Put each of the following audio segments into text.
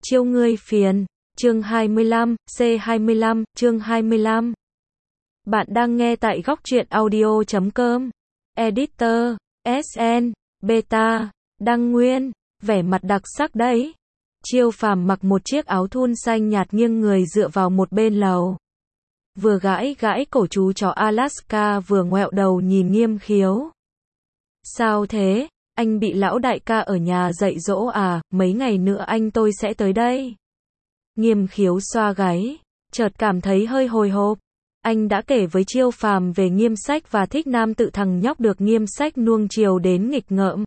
Chiêu ngươi phiền. Chương 25, C25, chương 25. Bạn đang nghe tại góc truyện audio.com. Editor, SN, Beta, Đăng Nguyên, vẻ mặt đặc sắc đấy. Chiêu Phàm mặc một chiếc áo thun xanh nhạt nghiêng người dựa vào một bên lầu. Vừa gãi gãi cổ chú chó Alaska vừa ngoẹo đầu nhìn Nghiêm Khiếu. Sao thế, anh bị lão đại ca ở nhà dạy dỗ à, mấy ngày nữa anh tôi sẽ tới đây. Nghiêm Khiếu xoa gáy, chợt cảm thấy hơi hồi hộp. Anh đã kể với Chiêu Phàm về Nghiêm Sách và Thích Nam tự thằng nhóc được Nghiêm Sách nuông chiều đến nghịch ngợm.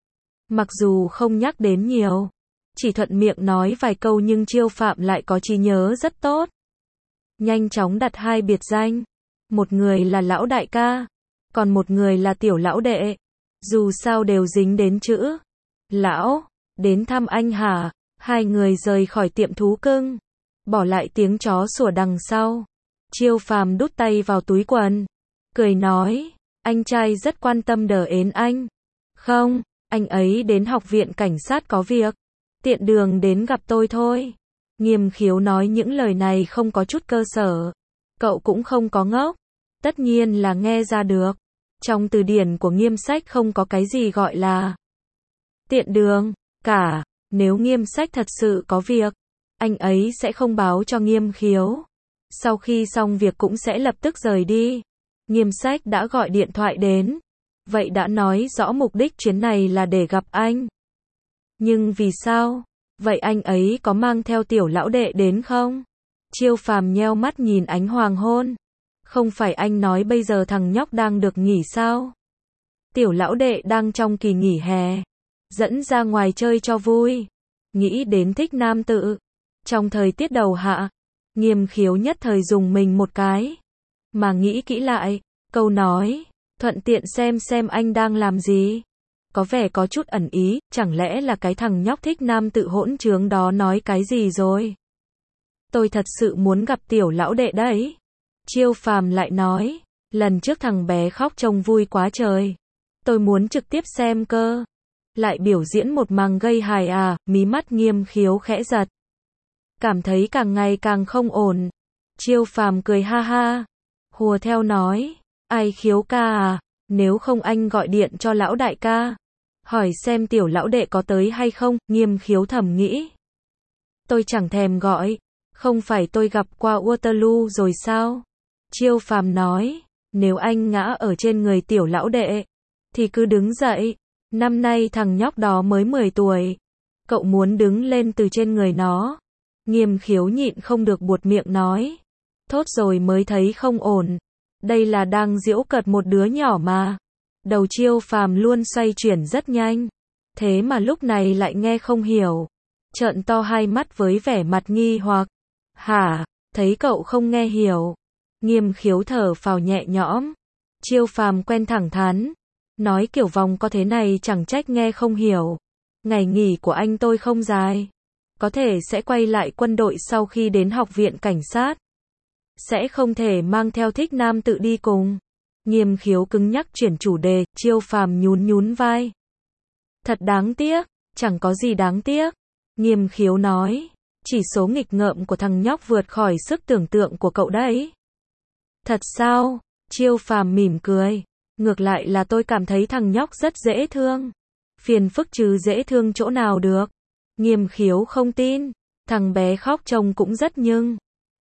Mặc dù không nhắc đến nhiều, chỉ thuận miệng nói vài câu nhưng Chiêu Phàm lại có trí nhớ rất tốt. Nhanh chóng đặt hai biệt danh. Một người là lão đại ca, còn một người là tiểu lão đệ. Dù sao đều dính đến chữ lão. Đến thăm anh hả? Hai người rời khỏi tiệm thú cưng, bỏ lại tiếng chó sủa đằng sau. Chiêu Phàm đút tay vào túi quần, cười nói, anh trai rất quan tâm đờ ến anh. Không, anh ấy đến học viện cảnh sát có việc, tiện đường đến gặp tôi thôi. Nghiêm Khiếu nói những lời này không có chút cơ sở. Cậu cũng không có ngốc, tất nhiên là nghe ra được. Trong từ điển của Nghiêm Sách không có cái gì gọi là tiện đường cả. Nếu Nghiêm Sách thật sự có việc, anh ấy sẽ không báo cho Nghiêm Khiếu. Sau khi xong việc cũng sẽ lập tức rời đi. Nghiêm Sách đã gọi điện thoại đến, vậy đã nói rõ mục đích chuyến này là để gặp anh. Nhưng vì sao? Vậy anh ấy có mang theo tiểu lão đệ đến không? Chiêu Phàm nheo mắt nhìn ánh hoàng hôn. Không phải anh nói bây giờ thằng nhóc đang được nghỉ sao? Tiểu lão đệ đang trong kỳ nghỉ hè, dẫn ra ngoài chơi cho vui. Nghĩ đến Thích Nam tự. Trong thời tiết đầu hạ, Nghiêm Khiếu nhất thời dùng mình một cái. Mà nghĩ kỹ lại, câu nói, thuận tiện xem anh đang làm gì. Có vẻ có chút ẩn ý, chẳng lẽ là cái thằng nhóc Thích Nam tự hỗn trướng đó nói cái gì rồi? Tôi thật sự muốn gặp tiểu lão đệ đấy. Chiêu Phàm lại nói, lần trước thằng bé khóc trông vui quá trời. Tôi muốn trực tiếp xem cơ. Lại biểu diễn một màn gây hài à, mí mắt Nghiêm Khiếu khẽ giật. Cảm thấy càng ngày càng không ổn. Chiêu Phàm cười ha ha, hùa theo nói, ai Khiếu ca à, nếu không anh gọi điện cho lão đại ca, hỏi xem tiểu lão đệ có tới hay không. Nghiêm Khiếu thầm nghĩ, tôi chẳng thèm gọi, không phải tôi gặp qua Waterloo rồi sao? Chiêu Phàm nói, nếu anh ngã ở trên người tiểu lão đệ, thì cứ đứng dậy. Năm nay thằng nhóc đó mới 10 tuổi. Cậu muốn đứng lên từ trên người nó. Nghiêm Khiếu nhịn không được buột miệng nói. Thốt rồi mới thấy không ổn. Đây là đang giễu cợt một đứa nhỏ mà. Đầu Chiêu Phàm luôn xoay chuyển rất nhanh. Thế mà lúc này lại nghe không hiểu. Trợn to hai mắt với vẻ mặt nghi hoặc. Hả, thấy cậu không nghe hiểu. Nghiêm Khiếu thở phào nhẹ nhõm. Chiêu Phàm quen thẳng thắn. Nói kiểu vòng có thế này chẳng trách nghe không hiểu. Ngày nghỉ của anh tôi không dài. Có thể sẽ quay lại quân đội sau khi đến học viện cảnh sát. Sẽ không thể mang theo Thích Nam tự đi cùng. Nghiêm Khiếu cứng nhắc chuyển chủ đề, Chiêu Phàm nhún vai. Thật đáng tiếc, chẳng có gì đáng tiếc. Nghiêm Khiếu nói, chỉ số nghịch ngợm của thằng nhóc vượt khỏi sức tưởng tượng của cậu đấy. Thật sao? Chiêu Phàm mỉm cười. Ngược lại là tôi cảm thấy thằng nhóc rất dễ thương. Phiền phức chứ dễ thương chỗ nào được. Nghiêm Khiếu không tin. Thằng bé khóc trông cũng rất nhưng.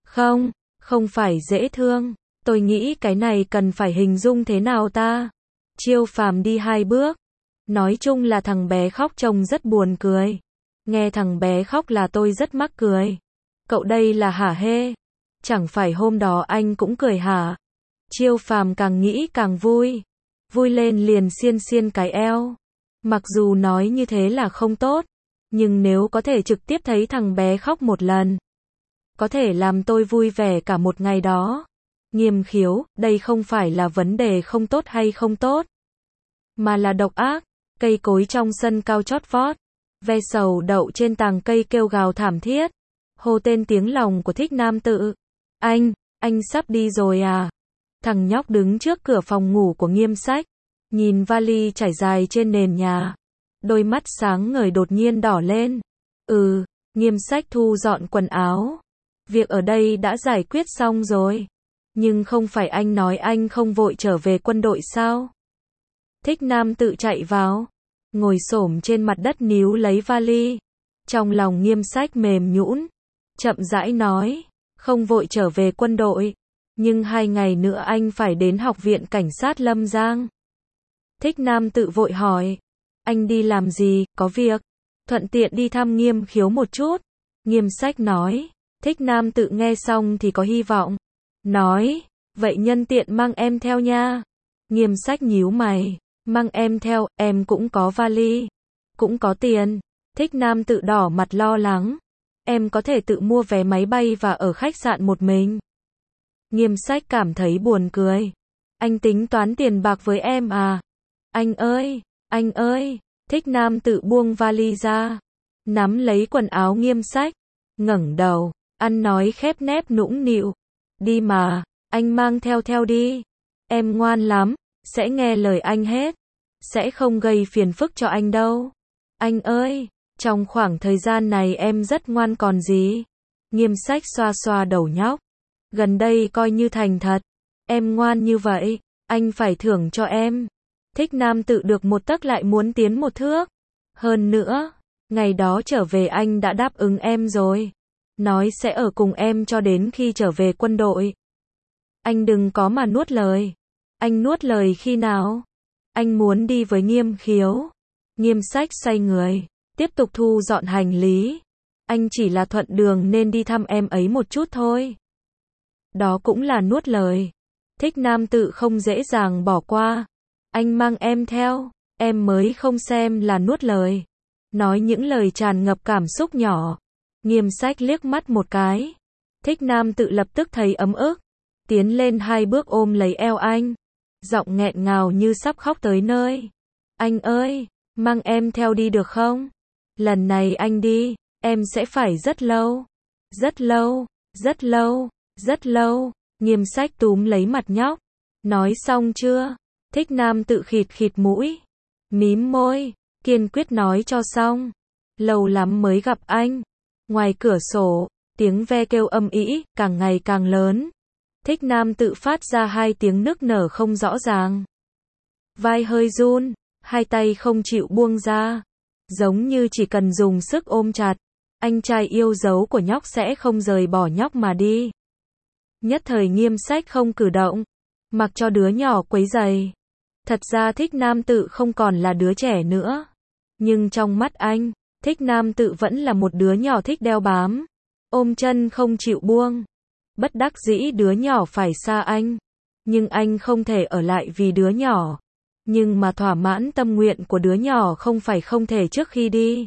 Không phải dễ thương. Tôi nghĩ cái này cần phải hình dung thế nào ta? Chiêu Phàm đi hai bước. Nói chung là thằng bé khóc trông rất buồn cười. Nghe thằng bé khóc là tôi rất mắc cười. Cậu đây là hả hê? Chẳng phải hôm đó anh cũng cười hả? Chiêu Phàm càng nghĩ càng vui. Vui lên liền xiên cái eo. Mặc dù nói như thế là không tốt, nhưng nếu có thể trực tiếp thấy thằng bé khóc một lần, có thể làm tôi vui vẻ cả một ngày đó. Nghiêm Khiếu, đây không phải là vấn đề không tốt hay không tốt, mà là độc ác. Cây cối trong sân cao chót vót, ve sầu đậu trên tàng cây kêu gào thảm thiết, hô tên tiếng lòng của Thích Nam tự. Anh sắp đi rồi à? Thằng nhóc đứng trước cửa phòng ngủ của Nghiêm Sách, nhìn vali trải dài trên nền nhà. Đôi mắt sáng ngời đột nhiên đỏ lên. Nghiêm Sách thu dọn quần áo. Việc ở đây đã giải quyết xong rồi. Nhưng không phải anh nói anh không vội trở về quân đội sao? Thích Nam tự chạy vào, ngồi xổm trên mặt đất níu lấy vali. Trong lòng Nghiêm Sách mềm nhũn, chậm rãi nói, không vội trở về quân đội, nhưng 2 ngày nữa anh phải đến học viện cảnh sát Lâm Giang. Thích Nam tự vội hỏi, anh đi làm gì, có việc? Thuận tiện đi thăm Nghiêm Khiếu một chút. Nghiêm Sách nói. Thích Nam tự nghe xong thì có hy vọng. Nói, vậy nhân tiện mang em theo nha. Nghiêm Sách nhíu mày, mang em theo, em cũng có vali, cũng có tiền. Thích Nam tự đỏ mặt lo lắng. Em có thể tự mua vé máy bay và ở khách sạn một mình. Nghiêm Sách cảm thấy buồn cười. Anh tính toán tiền bạc với em à? Anh ơi. Thích Nam tự buông vali ra, nắm lấy quần áo Nghiêm Sách, ngẩng đầu, ăn nói khép nép nũng nịu. Đi mà, anh mang theo đi. Em ngoan lắm, sẽ nghe lời anh hết. Sẽ không gây phiền phức cho anh đâu. Anh ơi, trong khoảng thời gian này em rất ngoan còn gì. Nghiêm Sách xoa xoa đầu nhóc. Gần đây coi như thành thật. Em ngoan như vậy, anh phải thưởng cho em. Thích Nam tự được một tấc lại muốn tiến một thước. Hơn nữa, ngày đó trở về anh đã đáp ứng em rồi. Nói sẽ ở cùng em cho đến khi trở về quân đội. Anh đừng có mà nuốt lời. Anh nuốt lời khi nào? Anh muốn đi với Nghiêm Khiếu. Nghiêm Sách xoay người, tiếp tục thu dọn hành lý. Anh chỉ là thuận đường nên đi thăm em ấy một chút thôi. Đó cũng là nuốt lời. Thích Nam tự không dễ dàng bỏ qua. Anh mang em theo, em mới không xem là nuốt lời. Nói những lời tràn ngập cảm xúc nhỏ. Nghiêm Sách liếc mắt một cái. Thích Nam tự lập tức thấy ấm ức. Tiến lên 2 bước ôm lấy eo anh. Giọng nghẹn ngào như sắp khóc tới nơi. Anh ơi, mang em theo đi được không? Lần này anh đi, em sẽ phải rất lâu. Rất lâu, rất lâu, rất lâu. Nghiêm Sách túm lấy mặt nhóc. Nói xong chưa? Thích Nam tự khịt khịt mũi, mím môi, kiên quyết nói cho xong. Lâu lắm mới gặp anh. Ngoài cửa sổ, tiếng ve kêu âm ĩ, càng ngày càng lớn. Thích Nam tự phát ra 2 tiếng nức nở không rõ ràng. Vai hơi run, 2 tay không chịu buông ra. Giống như chỉ cần dùng sức ôm chặt, anh trai yêu dấu của nhóc sẽ không rời bỏ nhóc mà đi. Nhất thời Nghiêm Sách không cử động, mặc cho đứa nhỏ quấy rầy. Thật ra Thích Nam tự không còn là đứa trẻ nữa. Nhưng trong mắt anh, Thích Nam tự vẫn là một đứa nhỏ thích đeo bám. Ôm chân không chịu buông. Bất đắc dĩ đứa nhỏ phải xa anh. Nhưng anh không thể ở lại vì đứa nhỏ. Nhưng mà thỏa mãn tâm nguyện của đứa nhỏ không phải không thể trước khi đi.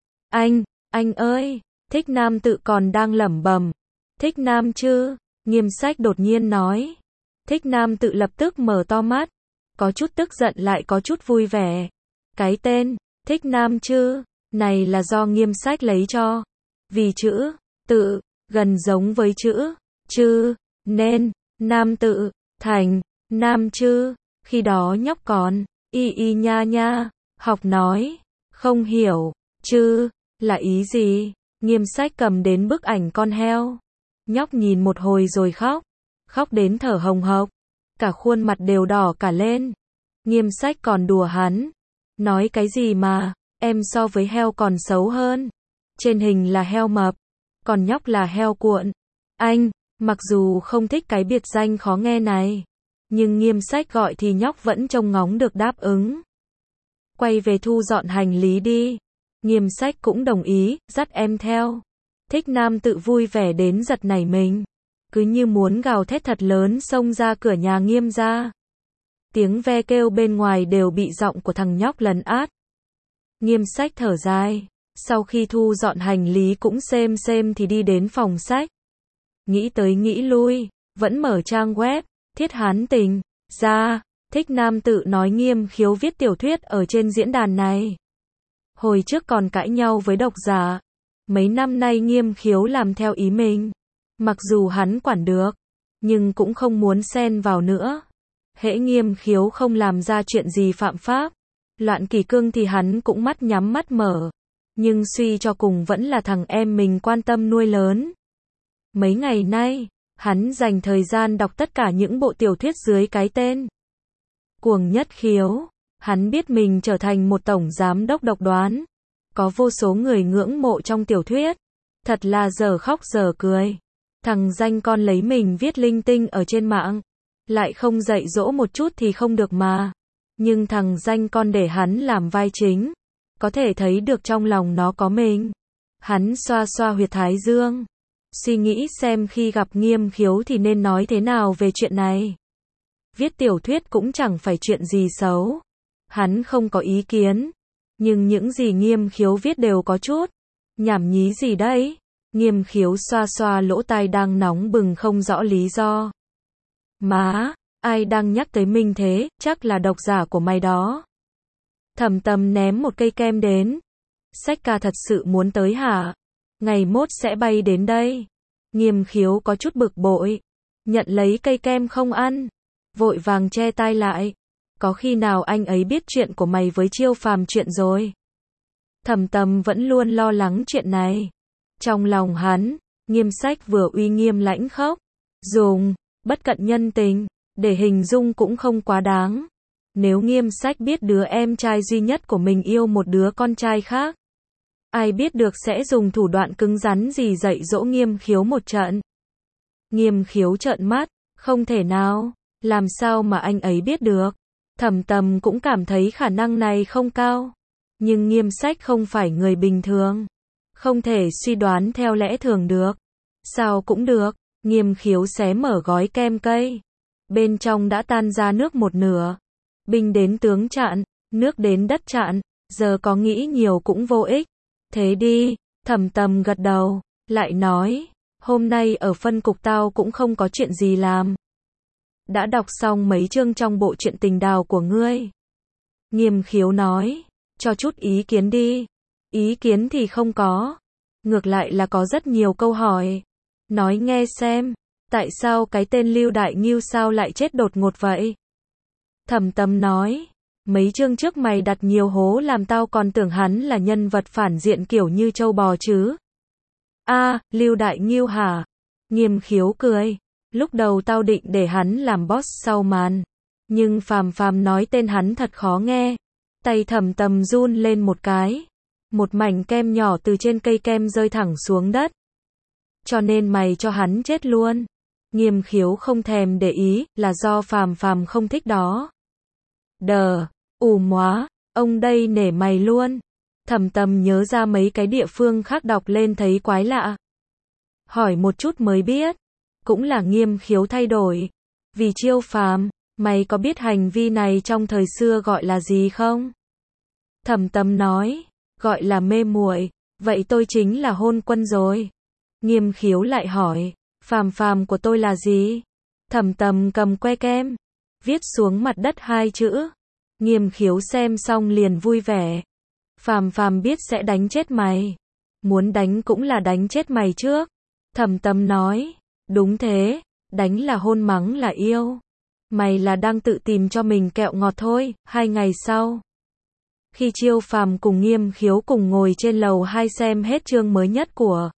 Anh ơi, Thích Nam tự còn đang lẩm bẩm. Thích Nam chứ? Nghiêm Sách đột nhiên nói. Thích Nam tự lập tức mở to mắt. Có chút tức giận lại có chút vui vẻ. Cái tên, Thích Nam chứ, này là do Nghiêm Sách lấy cho. Vì chữ, tự, gần giống với chữ, chư, nên, nam tự, thành, nam chư. Khi đó nhóc còn, y nha nha, học nói, không hiểu, chư, là ý gì? Nghiêm Sách cầm đến bức ảnh con heo. Nhóc nhìn một hồi rồi khóc. Khóc đến thở hồng hộc. Cả khuôn mặt đều đỏ cả lên. Nghiêm Sách còn đùa hắn. Nói cái gì mà, em so với heo còn xấu hơn. Trên hình là heo mập, còn nhóc là heo cuộn. Anh, mặc dù không thích cái biệt danh khó nghe này, nhưng Nghiêm Sách gọi thì nhóc vẫn trông ngóng được đáp ứng. Quay về thu dọn hành lý đi. Nghiêm Sách cũng đồng ý, dắt em theo. Thích Nam tự vui vẻ đến giật nảy mình. Cứ như muốn gào thét thật lớn xông ra cửa nhà Nghiêm ra. Tiếng ve kêu bên ngoài đều bị giọng của thằng nhóc lấn át. Nghiêm Sách thở dài. Sau khi thu dọn hành lý cũng xem thì đi đến phòng sách. Nghĩ tới nghĩ lui, vẫn mở trang web, Thiết Hán Tình, ra. Thích Nam tự nói Nghiêm Khiếu viết tiểu thuyết ở trên diễn đàn này. Hồi trước còn cãi nhau với độc giả. Mấy năm nay Nghiêm Khiếu làm theo ý mình. Mặc dù hắn quản được, nhưng cũng không muốn xen vào nữa. Hễ Nghiêm Khiếu không làm ra chuyện gì phạm pháp, loạn kỷ cương thì hắn cũng mắt nhắm mắt mở. Nhưng suy cho cùng vẫn là thằng em mình quan tâm nuôi lớn. Mấy ngày nay, hắn dành thời gian đọc tất cả những bộ tiểu thuyết dưới cái tên Cuồng Nhất Khiếu. Hắn biết mình trở thành một tổng giám đốc độc đoán. Có vô số người ngưỡng mộ trong tiểu thuyết. Thật là dở khóc dở cười. Thằng danh con lấy mình viết linh tinh ở trên mạng. Lại không dạy dỗ một chút thì không được mà. Nhưng thằng danh con để hắn làm vai chính. Có thể thấy được trong lòng nó có mình. Hắn xoa xoa huyệt thái dương. Suy nghĩ xem khi gặp Nghiêm Khiếu thì nên nói thế nào về chuyện này. Viết tiểu thuyết cũng chẳng phải chuyện gì xấu. Hắn không có ý kiến. Nhưng những gì Nghiêm Khiếu viết đều có chút nhảm nhí gì đấy. Nghiêm Khiếu xoa xoa lỗ tai đang nóng bừng không rõ lý do. Má, ai đang nhắc tới mình thế, chắc là độc giả của mày đó. Thẩm Tâm ném một cây kem đến. Sách ca thật sự muốn tới hả? Ngày mốt sẽ bay đến đây. Nghiêm Khiếu có chút bực bội. Nhận lấy cây kem không ăn. Vội vàng che tai lại. Có khi nào anh ấy biết chuyện của mày với Chiêu Phàm chuyện rồi? Thẩm Tâm vẫn luôn lo lắng chuyện này. Trong lòng hắn, Nghiêm Sách vừa uy nghiêm lãnh khốc. Dùng bất cận nhân tình để hình dung cũng không quá đáng. Nếu Nghiêm Sách biết đứa em trai duy nhất của mình yêu một đứa con trai khác, ai biết được sẽ dùng thủ đoạn cứng rắn gì dạy dỗ Nghiêm Khiếu một trận. Nghiêm Khiếu trợn mắt, không thể nào, làm sao mà anh ấy biết được. Thẩm Tâm cũng cảm thấy khả năng này không cao. Nhưng Nghiêm Sách không phải người bình thường. Không thể suy đoán theo lẽ thường được. Sao cũng được. Nghiêm Khiếu xé mở gói kem cây. Bên trong đã tan ra nước một nửa. Binh đến tướng chặn, nước đến đất chặn. Giờ có nghĩ nhiều cũng vô ích. Thế đi. Thẩm Tâm gật đầu. Lại nói, hôm nay ở phân cục tao cũng không có chuyện gì làm. Đã đọc xong mấy chương trong bộ truyện tình đào của ngươi. Nghiêm Khiếu nói, cho chút ý kiến đi. Ý kiến thì không có. Ngược lại là có rất nhiều câu hỏi. Nói nghe xem, tại sao cái tên Lưu Đại Ngưu sao lại chết đột ngột vậy? Thẩm Tâm nói, mấy chương trước mày đặt nhiều hố làm tao còn tưởng hắn là nhân vật phản diện kiểu như trâu bò chứ. A, Lưu Đại Ngưu hả? Nghiêm Khiếu cười. Lúc đầu tao định để hắn làm boss sau màn. Nhưng Phàm Phàm nói tên hắn thật khó nghe. Tay Thẩm Tâm run lên một cái. Một mảnh kem nhỏ từ trên cây kem rơi thẳng xuống đất. Cho nên mày cho hắn chết luôn. Nghiêm Khiếu không thèm để ý, là do Phàm Phàm không thích đó. Đờ, móa, ông đây nể mày luôn. Thẩm Tâm nhớ ra mấy cái địa phương khác đọc lên thấy quái lạ. Hỏi một chút mới biết. Cũng là Nghiêm Khiếu thay đổi. Vì Chiêu Phàm, mày có biết hành vi này trong thời xưa gọi là gì không? Thẩm Tâm nói, gọi là mê muội. Vậy tôi chính là hôn quân rồi. Nghiêm Khiếu lại hỏi, Phàm Phàm của tôi là gì? Thẩm Tâm cầm que kem, viết xuống mặt đất 2 chữ. Nghiêm Khiếu xem xong liền vui vẻ. Phàm Phàm biết sẽ đánh chết mày. Muốn đánh cũng là đánh chết mày trước. Thẩm Tâm nói, đúng thế, đánh là hôn, mắng là yêu. Mày là đang tự tìm cho mình kẹo ngọt thôi. 2 ngày sau, khi Chiêu Phàm cùng Nghiêm Khiếu cùng ngồi trên lầu 2 xem hết chương mới nhất của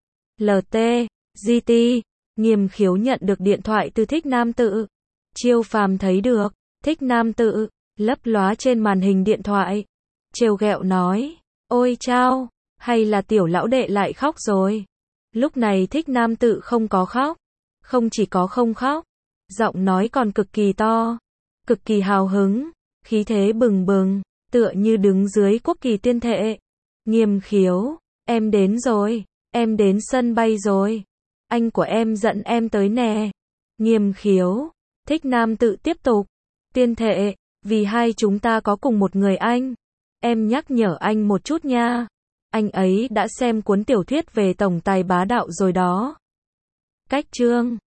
LT, GT, Nghiêm Khiếu nhận được điện thoại từ Thích Nam Tự. Chiêu Phàm thấy được, Thích Nam Tự, lấp lóa trên màn hình điện thoại. Trêu ghẹo nói, ôi chao, hay là tiểu lão đệ lại khóc rồi. Lúc này Thích Nam Tự không có khóc. Không chỉ có không khóc, giọng nói còn cực kỳ to, cực kỳ hào hứng, khí thế bừng bừng, tựa như đứng dưới quốc kỳ tiên thệ. Nghiêm Khiếu, em đến rồi, em đến sân bay rồi. Anh của em dẫn em tới nè. Nghiêm Khiếu, Thích Nam Tự tiếp tục. Tiên thệ, vì hai chúng ta có cùng một người anh. Em nhắc nhở anh một chút nha. Anh ấy đã xem cuốn tiểu thuyết về tổng tài bá đạo rồi đó. Cách chương